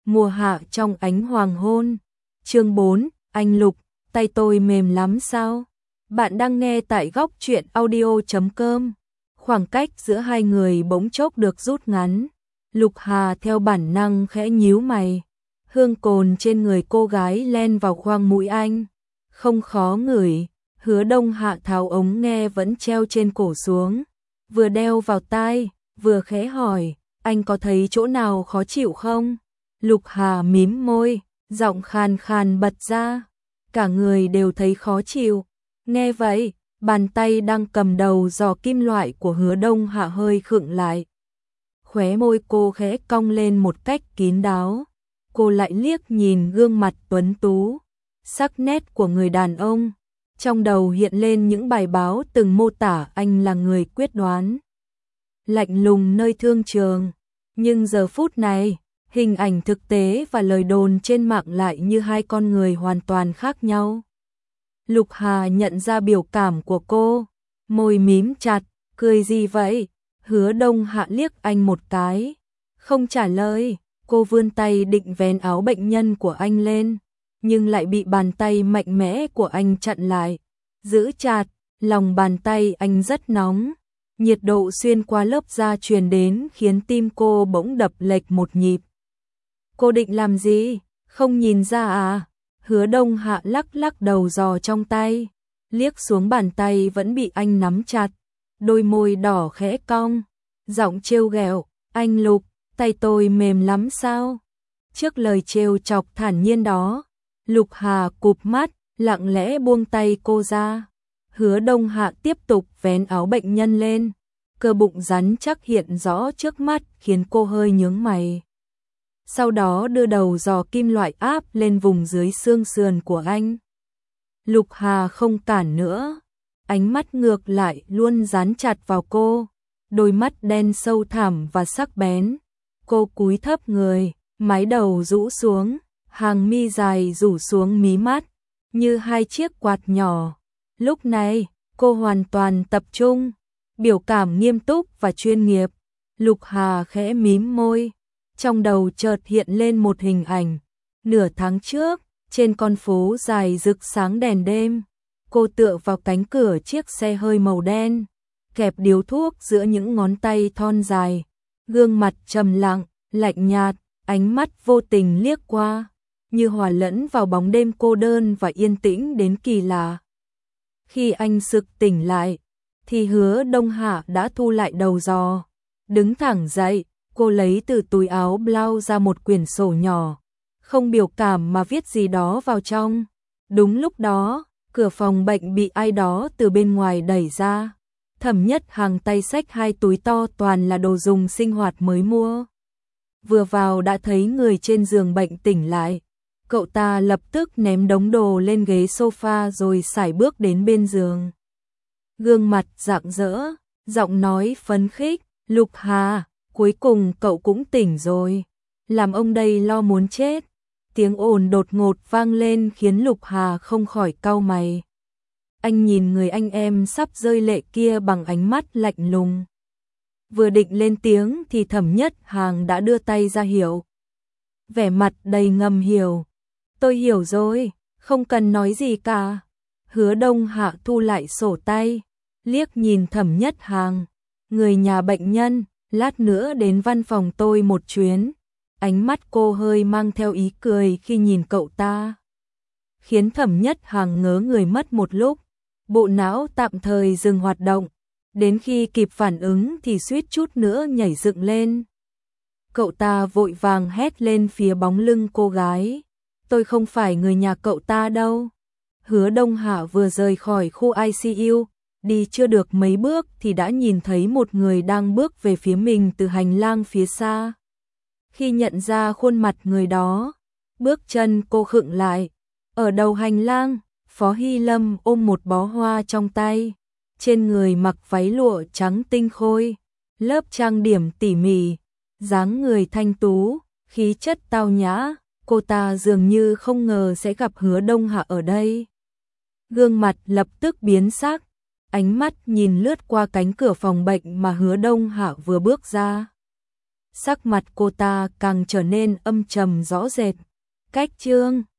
mùa hạ trong ánh hoàng hôn. Chương 4, anh Lục, tay tôi mềm lắm sao? Bạn đang nghe tại góc truyện audio.com. Khoảng cách giữa hai người bỗng chốc được rút ngắn. Lục Hà theo bản năng khẽ nhíu mày. Hương cồn trên người cô gái len vào khoang mũi anh. Không khó ngửi. Hứa Đông Hạ tháo ống nghe vẫn treo trên cổ xuống, vừa đeo vào tai, vừa khẽ hỏi, anh có thấy chỗ nào khó chịu không? Lục Hà mím môi, giọng khàn khàn bật ra, cả người đều thấy khó chịu. Nghe vậy, bàn tay đang cầm đầu giò kim loại của Hứa Đông Hạ hơi khựng lại. Khóe môi cô khẽ cong lên một cách kín đáo. Cô lại liếc nhìn gương mặt tuấn tú, sắc nét của người đàn ông. Trong đầu hiện lên những bài báo từng mô tả anh là người quyết đoán, lạnh lùng nơi thương trường. Nhưng giờ phút này, hình ảnh thực tế và lời đồn trên mạng lại như hai con người hoàn toàn khác nhau. Lục Hà nhận ra biểu cảm của cô, môi mím chặt, cười gì vậy? Hứa Đông Hạ liếc anh một cái, không trả lời. Cô vươn tay định vén áo bệnh nhân của anh lên, nhưng lại bị bàn tay mạnh mẽ của anh chặn lại, giữ chặt. Lòng bàn tay anh rất nóng, nhiệt độ xuyên qua lớp da truyền đến khiến tim cô bỗng đập lệch một nhịp. Cô định làm gì? Không nhìn ra à? Hứa Đông Hạ lắc lắc đầu giò trong tay, liếc xuống bàn tay vẫn bị anh nắm chặt, đôi môi đỏ khẽ cong, giọng trêu ghẹo, anh Lục, tay tôi mềm lắm sao? Trước lời trêu chọc thản nhiên đó, Lục Hà cụp mắt, lặng lẽ buông tay cô ra. Hứa Đông Hạ tiếp tục vén áo bệnh nhân lên, cơ bụng rắn chắc hiện rõ trước mắt khiến cô hơi nhướng mày. Sau đó đưa đầu giò kim loại áp lên vùng dưới xương sườn của anh. Lục Hà không cản nữa, ánh mắt ngược lại luôn dán chặt vào cô, đôi mắt đen sâu thẳm và sắc bén. Cô cúi thấp người, mái đầu rũ xuống, hàng mi dài rủ xuống mí mắt, như hai chiếc quạt nhỏ. Lúc này, cô hoàn toàn tập trung, biểu cảm nghiêm túc và chuyên nghiệp. Lục Hà khẽ mím môi, trong đầu chợt hiện lên một hình ảnh. Nửa tháng trước, trên con phố dài rực sáng đèn đêm, cô tựa vào cánh cửa chiếc xe hơi màu đen, kẹp điếu thuốc giữa những ngón tay thon dài, gương mặt trầm lặng, lạnh nhạt, ánh mắt vô tình liếc qua, như hòa lẫn vào bóng đêm cô đơn và yên tĩnh đến kỳ lạ. Khi anh sực tỉnh lại, thì Hứa Đông Hạ đã thu lại đầu giò, đứng thẳng dậy. Cô lấy từ túi áo blau ra một quyển sổ nhỏ, không biểu cảm mà viết gì đó vào trong. Đúng lúc đó, cửa phòng bệnh bị ai đó từ bên ngoài đẩy ra. Thẩm Nhất Hằng tay xách hai túi to toàn là đồ dùng sinh hoạt mới mua. Vừa vào đã thấy người trên giường bệnh tỉnh lại. Cậu ta lập tức ném đống đồ lên ghế sofa rồi sải bước đến bên giường. Gương mặt rạng rỡ, giọng nói phấn khích, Lục Hà, cuối cùng cậu cũng tỉnh rồi, làm ông đây lo muốn chết. Tiếng ồn đột ngột vang lên khiến Lục Hà không khỏi cau mày. Anh nhìn người anh em sắp rơi lệ kia bằng ánh mắt lạnh lùng. Vừa định lên tiếng thì Thẩm Nhất Hằng đã đưa tay ra hiệu. Vẻ mặt đầy ngầm hiểu. Tôi hiểu rồi, không cần nói gì cả. Hứa Đông Hạ thu lại sổ tay, liếc nhìn Thẩm Nhất Hằng. Người nhà bệnh nhân, lát nữa đến văn phòng tôi một chuyến. Ánh mắt cô hơi mang theo ý cười khi nhìn cậu ta, khiến Thẩm Nhất Hằng ngớ người mất một lúc. Bộ não tạm thời dừng hoạt động, đến khi kịp phản ứng thì suýt chút nữa nhảy dựng lên. Cậu ta vội vàng hét lên phía bóng lưng cô gái. Tôi không phải người nhà cậu ta đâu. Hứa Đông Hạ vừa rời khỏi khu ICU, đi chưa được mấy bước thì đã nhìn thấy một người đang bước về phía mình từ hành lang phía xa. Khi nhận ra khuôn mặt người đó, bước chân cô khựng lại. Ở đầu hành lang, Phó Hy Lâm ôm một bó hoa trong tay, trên người mặc váy lụa trắng tinh khôi, lớp trang điểm tỉ mỉ, dáng người thanh tú, khí chất tao nhã. Cô ta dường như không ngờ sẽ gặp Hứa Đông Hạ ở đây. Gương mặt lập tức biến sắc, ánh mắt nhìn lướt qua cánh cửa phòng bệnh mà Hứa Đông Hạ vừa bước ra. sắc mặt cô ta càng trở nên âm trầm rõ rệt. Cách chương